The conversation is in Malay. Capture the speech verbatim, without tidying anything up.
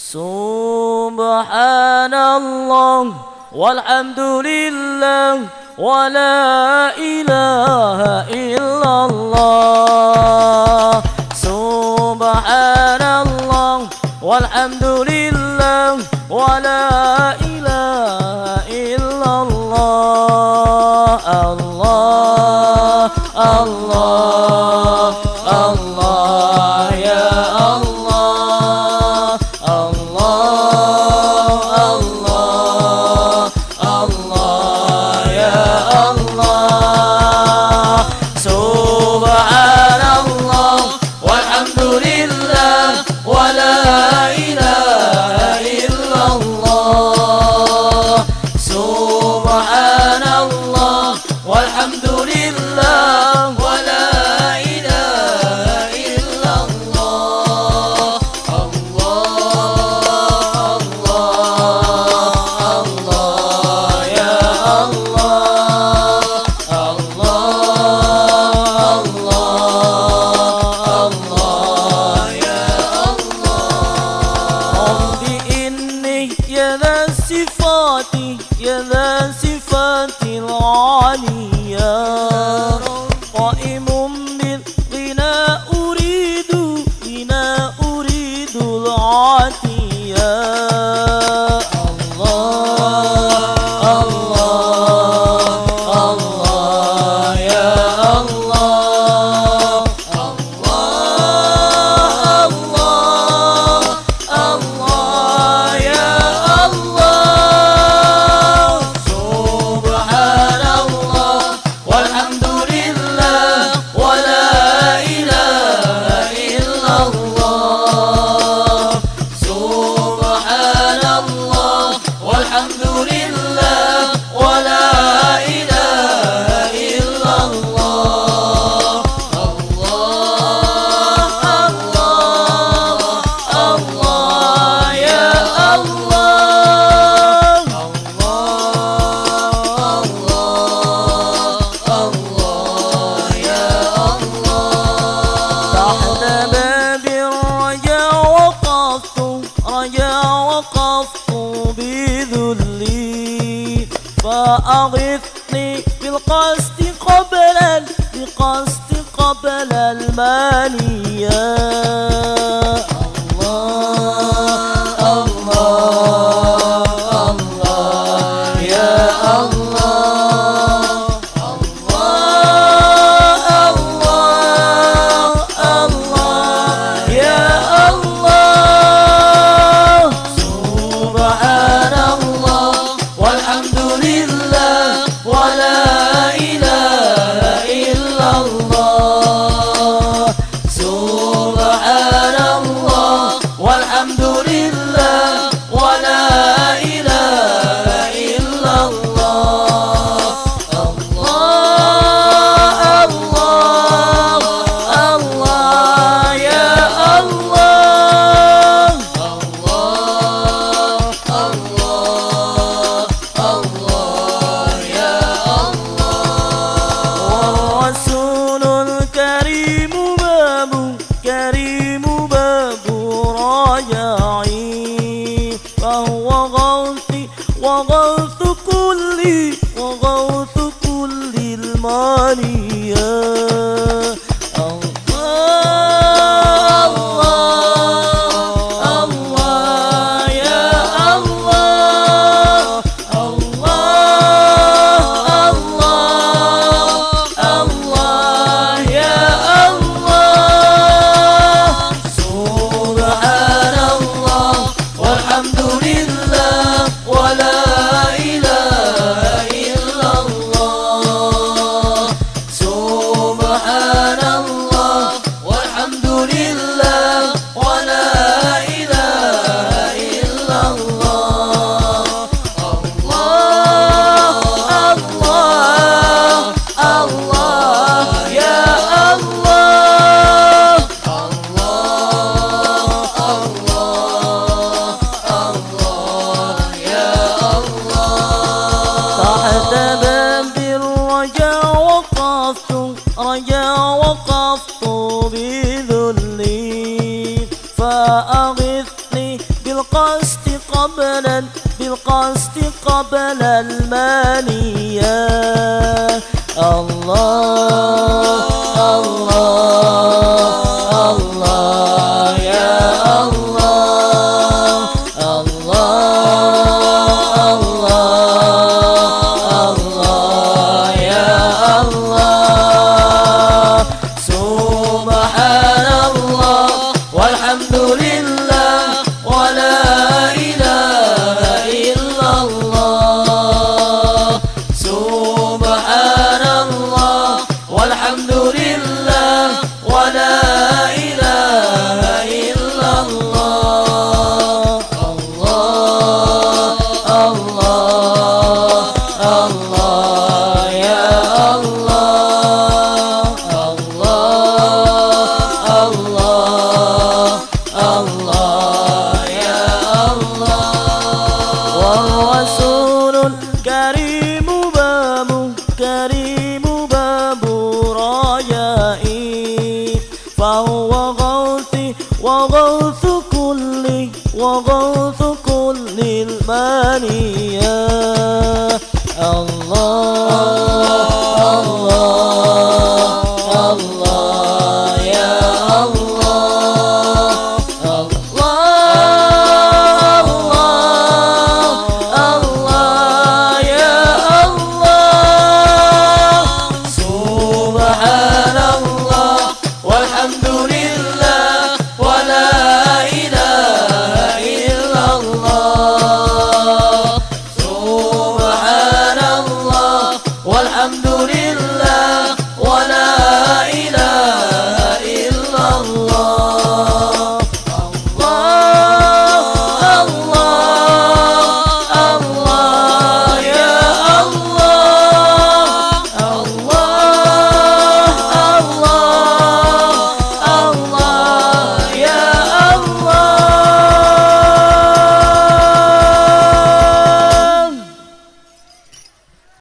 Subhanallah walhamdulillah wa la ilaha illallah. Subhanallah walhamdulillah wa la ilaha illallah. Allah Allah Allah ya Allah. Allah Allah Allah ya Allah. Subhanallah walhamdulillah wa la ilaha illallah. Subhanallah walhamdulillah wa la ilaha illallah. Allah Allah Allah ya Allah. Allah Allah Allah ya Allah. Rabbi inni ya dha sifati ya dha sifatil aliyah. Qaimun bil ghina uridu ghina uridu al-atiyah. Allah Allah Allah ya Allah. Allah Allah Allah ya Allah. Subhanallah walhamdulillah wa la ilaha illallah. Subhanallah walhamdulillah wa la ilaha illallah. Allah Allah Allah ya Allah. Allah Allah ya Allah. تحت باب الرجا وقفت رجا وقفت بذلي فأغثني بالقصد قبل بالقصد قبل المانية. الله الله الله يا الله. الله الله الله يا الله. Subhanallah walhamdulillah wa la ilaha illallah. Subhanallah walhamdulillah wa la ilaha illallah. Allah Allah Allah ya Allah. Allah Allah Allah ya Allah. والرسول الكريم باب كريم باب راجعي فهو غوثي وغوث كل وغوث كل المانية. الله الله الله يا الله. الله الله الله يا الله. Subhanallah walhamdulillah wa la ilaha illallah. بالقصد قبلا بالقصد قبل المانية. الله الله الله يا الله الله الله الله يا الله. سبحان الله والحمد لله ولا إله إلا الله. سبحان الله والحمد لله ولا إله إلا الله. الله الله الله يا الله الله الله الله يا الله. والرسول الكريم باب كريم باب رجائي فهو غوثي وغوث كل وغوث كل الماني.